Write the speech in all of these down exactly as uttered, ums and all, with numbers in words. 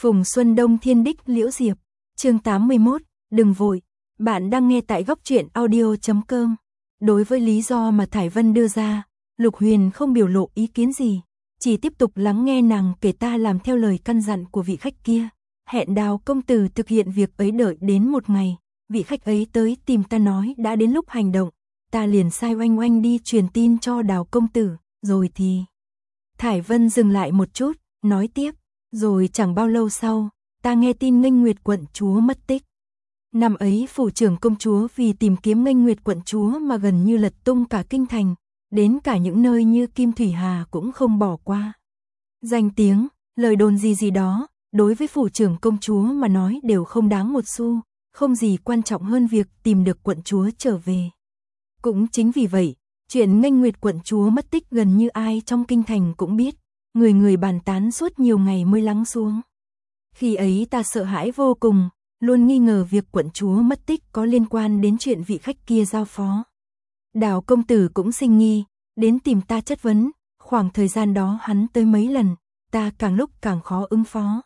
Phùng Xuân Đông Thiên Đích Liễu Diệp, chương tám mươi mốt, đừng vội, bạn đang nghe tại góc truyện audio chấm com. Đối với lý do mà Thải Vân đưa ra, Lục Huyền không biểu lộ ý kiến gì, chỉ tiếp tục lắng nghe nàng kể ta làm theo lời căn dặn của vị khách kia. Hẹn Đào công tử thực hiện việc ấy đợi đến một ngày, vị khách ấy tới tìm ta nói đã đến lúc hành động, ta liền sai oanh oanh đi truyền tin cho Đào công tử, rồi thì... Thải Vân dừng lại một chút, nói tiếp, rồi chẳng bao lâu sau, ta nghe tin Nghênh Nguyệt quận chúa mất tích. Năm ấy phủ trưởng công chúa vì tìm kiếm Nghênh Nguyệt quận chúa mà gần như lật tung cả kinh thành, đến cả những nơi như Kim Thủy Hà cũng không bỏ qua. Danh tiếng, lời đồn gì gì đó, đối với phủ trưởng công chúa mà nói đều không đáng một xu, không gì quan trọng hơn việc tìm được quận chúa trở về. Cũng chính vì vậy, chuyện Nghênh Nguyệt quận chúa mất tích gần như ai trong kinh thành cũng biết, người người bàn tán suốt nhiều ngày mới lắng xuống. Khi ấy ta sợ hãi vô cùng, luôn nghi ngờ việc quận chúa mất tích có liên quan đến chuyện vị khách kia giao phó. Đào công tử cũng sinh nghi, đến tìm ta chất vấn, khoảng thời gian đó hắn tới mấy lần, ta càng lúc càng khó ứng phó.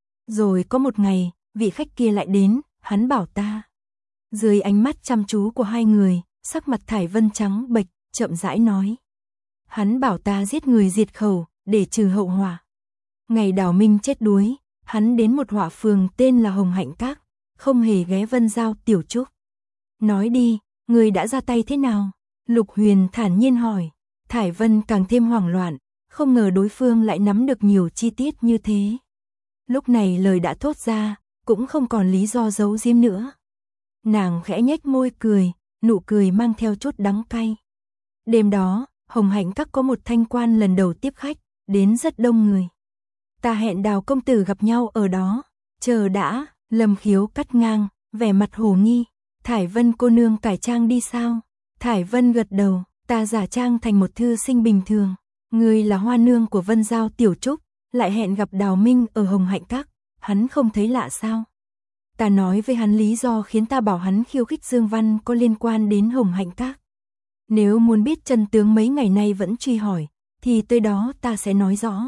Rồi có một ngày, vị khách kia lại đến, hắn bảo ta. Dưới ánh mắt chăm chú của hai người, sắc mặt Thải Vân trắng bệch, chậm rãi nói. Hắn bảo ta giết người diệt khẩu, để trừ hậu họa. Ngày Đào Minh chết đuối, hắn đến một họa phường tên là Hồng Hạnh Các, không hề ghé Vân Giao tiểu trúc. Nói đi, người đã ra tay thế nào? Lục Huyền thản nhiên hỏi. Thải Vân càng thêm hoảng loạn, không ngờ đối phương lại nắm được nhiều chi tiết như thế. Lúc này lời đã thốt ra, cũng không còn lý do giấu giếm nữa. Nàng khẽ nhếch môi cười, nụ cười mang theo chút đắng cay. Đêm đó, Hồng Hạnh Các có một thanh quan lần đầu tiếp khách, đến rất đông người. Ta hẹn Đào công tử gặp nhau ở đó. Chờ đã, Lâm Khiếu cắt ngang, vẻ mặt hồ nghi. Thải Vân cô nương cải trang đi sao? Thải Vân gật đầu, ta giả trang thành một thư sinh bình thường. Ngươi là hoa nương của Vân Giao tiểu trúc, lại hẹn gặp Đào Minh ở Hồng Hạnh Các, hắn không thấy lạ sao? Ta nói với hắn lý do khiến ta bảo hắn khiêu khích Dương Văn có liên quan đến Hồng Hạnh Các. Nếu muốn biết chân tướng mấy ngày nay vẫn truy hỏi, thì tới đó ta sẽ nói rõ.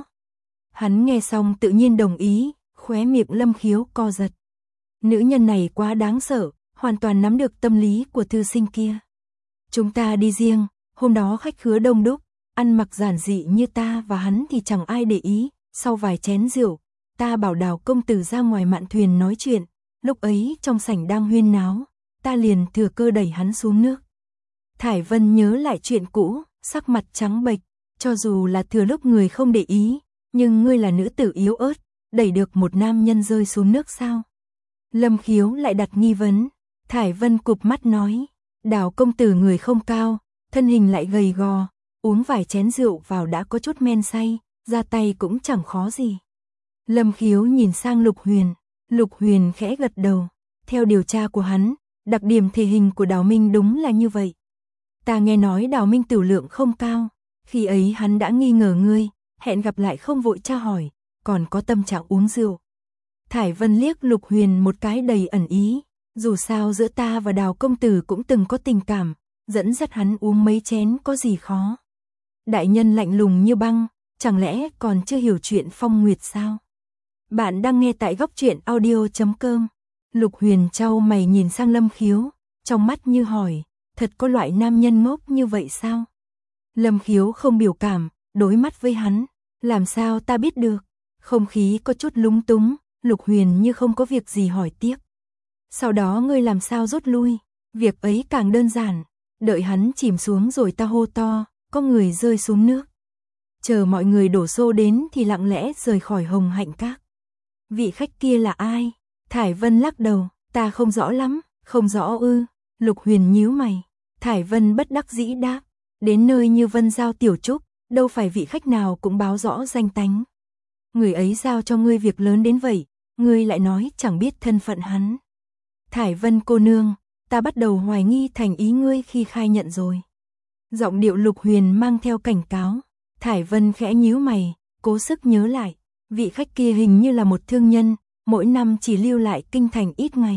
Hắn nghe xong tự nhiên đồng ý, khóe miệng Lâm Khiếu co giật. Nữ nhân này quá đáng sợ, hoàn toàn nắm được tâm lý của thư sinh kia. Chúng ta đi riêng, hôm đó khách khứa đông đúc, ăn mặc giản dị như ta và hắn thì chẳng ai để ý. Sau vài chén rượu, ta bảo Đào công tử ra ngoài mạn thuyền nói chuyện, lúc ấy trong sảnh đang huyên náo, ta liền thừa cơ đẩy hắn xuống nước. Thải Vân nhớ lại chuyện cũ, sắc mặt trắng bệch, cho dù là thừa lúc người không để ý, nhưng ngươi là nữ tử yếu ớt, đẩy được một nam nhân rơi xuống nước sao? Lâm Khiếu lại đặt nghi vấn, Thải Vân cụp mắt nói, Đào công tử người không cao, thân hình lại gầy gò, uống vài chén rượu vào đã có chút men say, ra tay cũng chẳng khó gì. Lâm Khiếu nhìn sang Lục Huyền, Lục Huyền khẽ gật đầu, theo điều tra của hắn, đặc điểm thể hình của Đào Minh đúng là như vậy. Ta nghe nói Đào Minh tiểu lượng không cao, khi ấy hắn đã nghi ngờ ngươi, hẹn gặp lại không vội tra hỏi, còn có tâm trạng uống rượu. Thải Vân liếc Lục Huyền một cái đầy ẩn ý, dù sao giữa ta và Đào công tử cũng từng có tình cảm, dẫn dắt hắn uống mấy chén có gì khó. Đại nhân lạnh lùng như băng, chẳng lẽ còn chưa hiểu chuyện Phong Nguyệt sao? Bạn đang nghe tại góc truyện audio chấm com. Lục Huyền chau mày nhìn sang Lâm Khiếu, trong mắt như hỏi, thật có loại nam nhân ngốc như vậy sao? Lâm Khiếu không biểu cảm, đối mắt với hắn, làm sao ta biết được? Không khí có chút lúng túng, Lục Huyền như không có việc gì hỏi tiếp. Sau đó ngươi làm sao rút lui? Việc ấy càng đơn giản, đợi hắn chìm xuống rồi ta hô to, có người rơi xuống nước. Chờ mọi người đổ xô đến thì lặng lẽ rời khỏi Hồng Hạnh Các. Vị khách kia là ai? Thải Vân lắc đầu, ta không rõ lắm, không rõ ư. Lục Huyền nhíu mày. Thải Vân bất đắc dĩ đáp, đến nơi như Vân Giao tiểu trúc, đâu phải vị khách nào cũng báo rõ danh tánh. Người ấy giao cho ngươi việc lớn đến vậy, ngươi lại nói chẳng biết thân phận hắn. Thải Vân cô nương, ta bắt đầu hoài nghi thành ý ngươi khi khai nhận rồi. Giọng điệu Lục Huyền mang theo cảnh cáo. Thải Vân khẽ nhíu mày, cố sức nhớ lại, vị khách kia hình như là một thương nhân, mỗi năm chỉ lưu lại kinh thành ít ngày.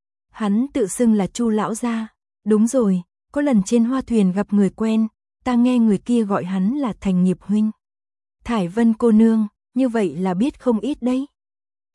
Hắn tự xưng là Chu lão gia. Đúng rồi, có lần trên hoa thuyền gặp người quen, ta nghe người kia gọi hắn là Thành Nghiệp huynh. Thải Vân cô nương, như vậy là biết không ít đấy.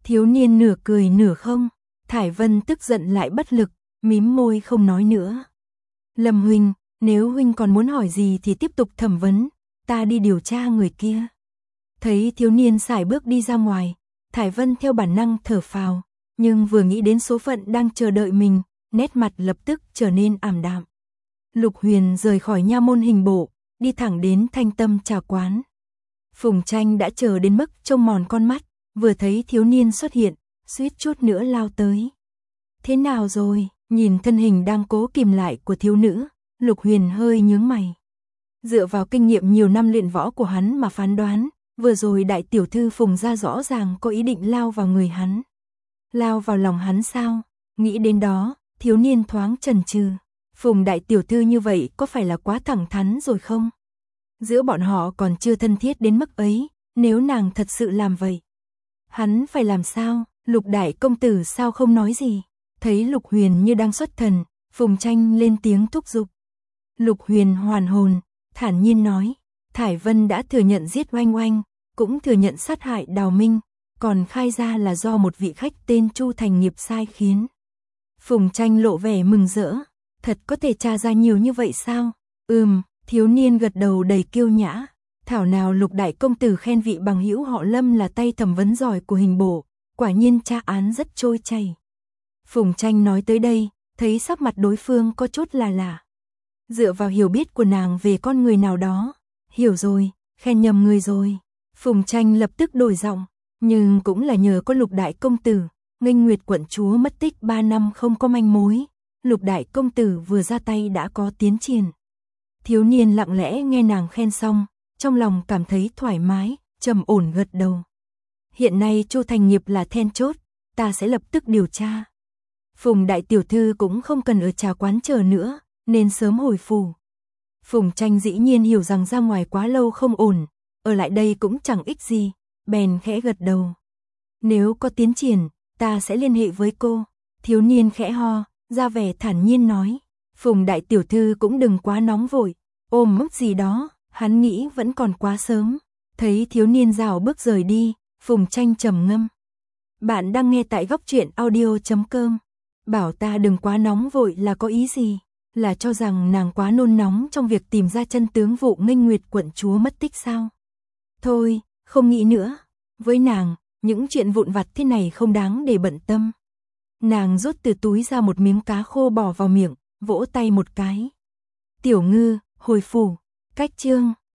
Thiếu niên nửa cười nửa không, Thải Vân tức giận lại bất lực, mím môi không nói nữa. Lâm huynh, nếu huynh còn muốn hỏi gì thì tiếp tục thẩm vấn, ta đi điều tra người kia. Thấy thiếu niên sải bước đi ra ngoài, Thải Vân theo bản năng thở phào, nhưng vừa nghĩ đến số phận đang chờ đợi mình, nét mặt lập tức trở nên ảm đạm. Lục Huyền rời khỏi nha môn hình bộ, đi thẳng đến Thanh Tâm trà quán. Phùng Tranh đã chờ đến mức trông mòn con mắt, vừa thấy thiếu niên xuất hiện, suýt chút nữa lao tới. Thế nào rồi? Nhìn thân hình đang cố kìm lại của thiếu nữ, Lục Huyền hơi nhướng mày. Dựa vào kinh nghiệm nhiều năm luyện võ của hắn mà phán đoán, vừa rồi đại tiểu thư Phùng gia rõ ràng có ý định lao vào người hắn. Lao vào lòng hắn sao? Nghĩ đến đó, thiếu niên thoáng chần chừ. Phùng đại tiểu thư như vậy có phải là quá thẳng thắn rồi không? Giữa bọn họ còn chưa thân thiết đến mức ấy, nếu nàng thật sự làm vậy, hắn phải làm sao? Lục đại công tử sao không nói gì? Thấy Lục Huyền như đang xuất thần, Phùng Tranh lên tiếng thúc giục. Lục Huyền hoàn hồn, thản nhiên nói, Thải Vân đã thừa nhận giết Oanh Oanh, cũng thừa nhận sát hại Đào Minh, còn khai ra là do một vị khách tên Chu Thành Nghiệp sai khiến. Phùng Tranh lộ vẻ mừng rỡ, thật có thể tra ra nhiều như vậy sao? Ừm, thiếu niên gật đầu đầy kiêu nhã, thảo nào Lục đại công tử khen vị bằng hữu họ Lâm là tay thẩm vấn giỏi của hình bộ, quả nhiên tra án rất trôi chảy. Phùng Tranh nói tới đây, thấy sắc mặt đối phương có chút là lạ. Dựa vào hiểu biết của nàng về con người nào đó, hiểu rồi, khen nhầm người rồi. Phùng Tranh lập tức đổi giọng, nhưng cũng là nhờ có Lục đại công tử, Nghênh Nguyệt quận chúa mất tích ba năm không có manh mối, Lục đại công tử vừa ra tay đã có tiến triển. Thiếu niên lặng lẽ nghe nàng khen xong, trong lòng cảm thấy thoải mái, trầm ổn gật đầu. Hiện nay Chu Thành Nghiệp là then chốt, ta sẽ lập tức điều tra. Phùng đại tiểu thư cũng không cần ở trà quán chờ nữa, nên sớm hồi phủ. Phùng Tranh dĩ nhiên hiểu rằng ra ngoài quá lâu không ổn, ở lại đây cũng chẳng ích gì, bèn khẽ gật đầu. Nếu có tiến triển, ta sẽ liên hệ với cô. Thiếu niên khẽ ho, ra vẻ thản nhiên nói. Phùng đại tiểu thư cũng đừng quá nóng vội, ôm mức gì đó, hắn nghĩ vẫn còn quá sớm. Thấy thiếu niên rảo bước rời đi, Phùng Tranh trầm ngâm. Bạn đang nghe tại góc truyện audio chấm com. Bảo ta đừng quá nóng vội là có ý gì? Là cho rằng nàng quá nôn nóng trong việc tìm ra chân tướng vụ Nghênh Nguyệt quận chúa mất tích sao? Thôi, không nghĩ nữa. Với nàng, những chuyện vụn vặt thế này không đáng để bận tâm. Nàng rút từ túi ra một miếng cá khô bỏ vào miệng, vỗ tay một cái. Tiểu Ngư, hồi phủ, cách chương.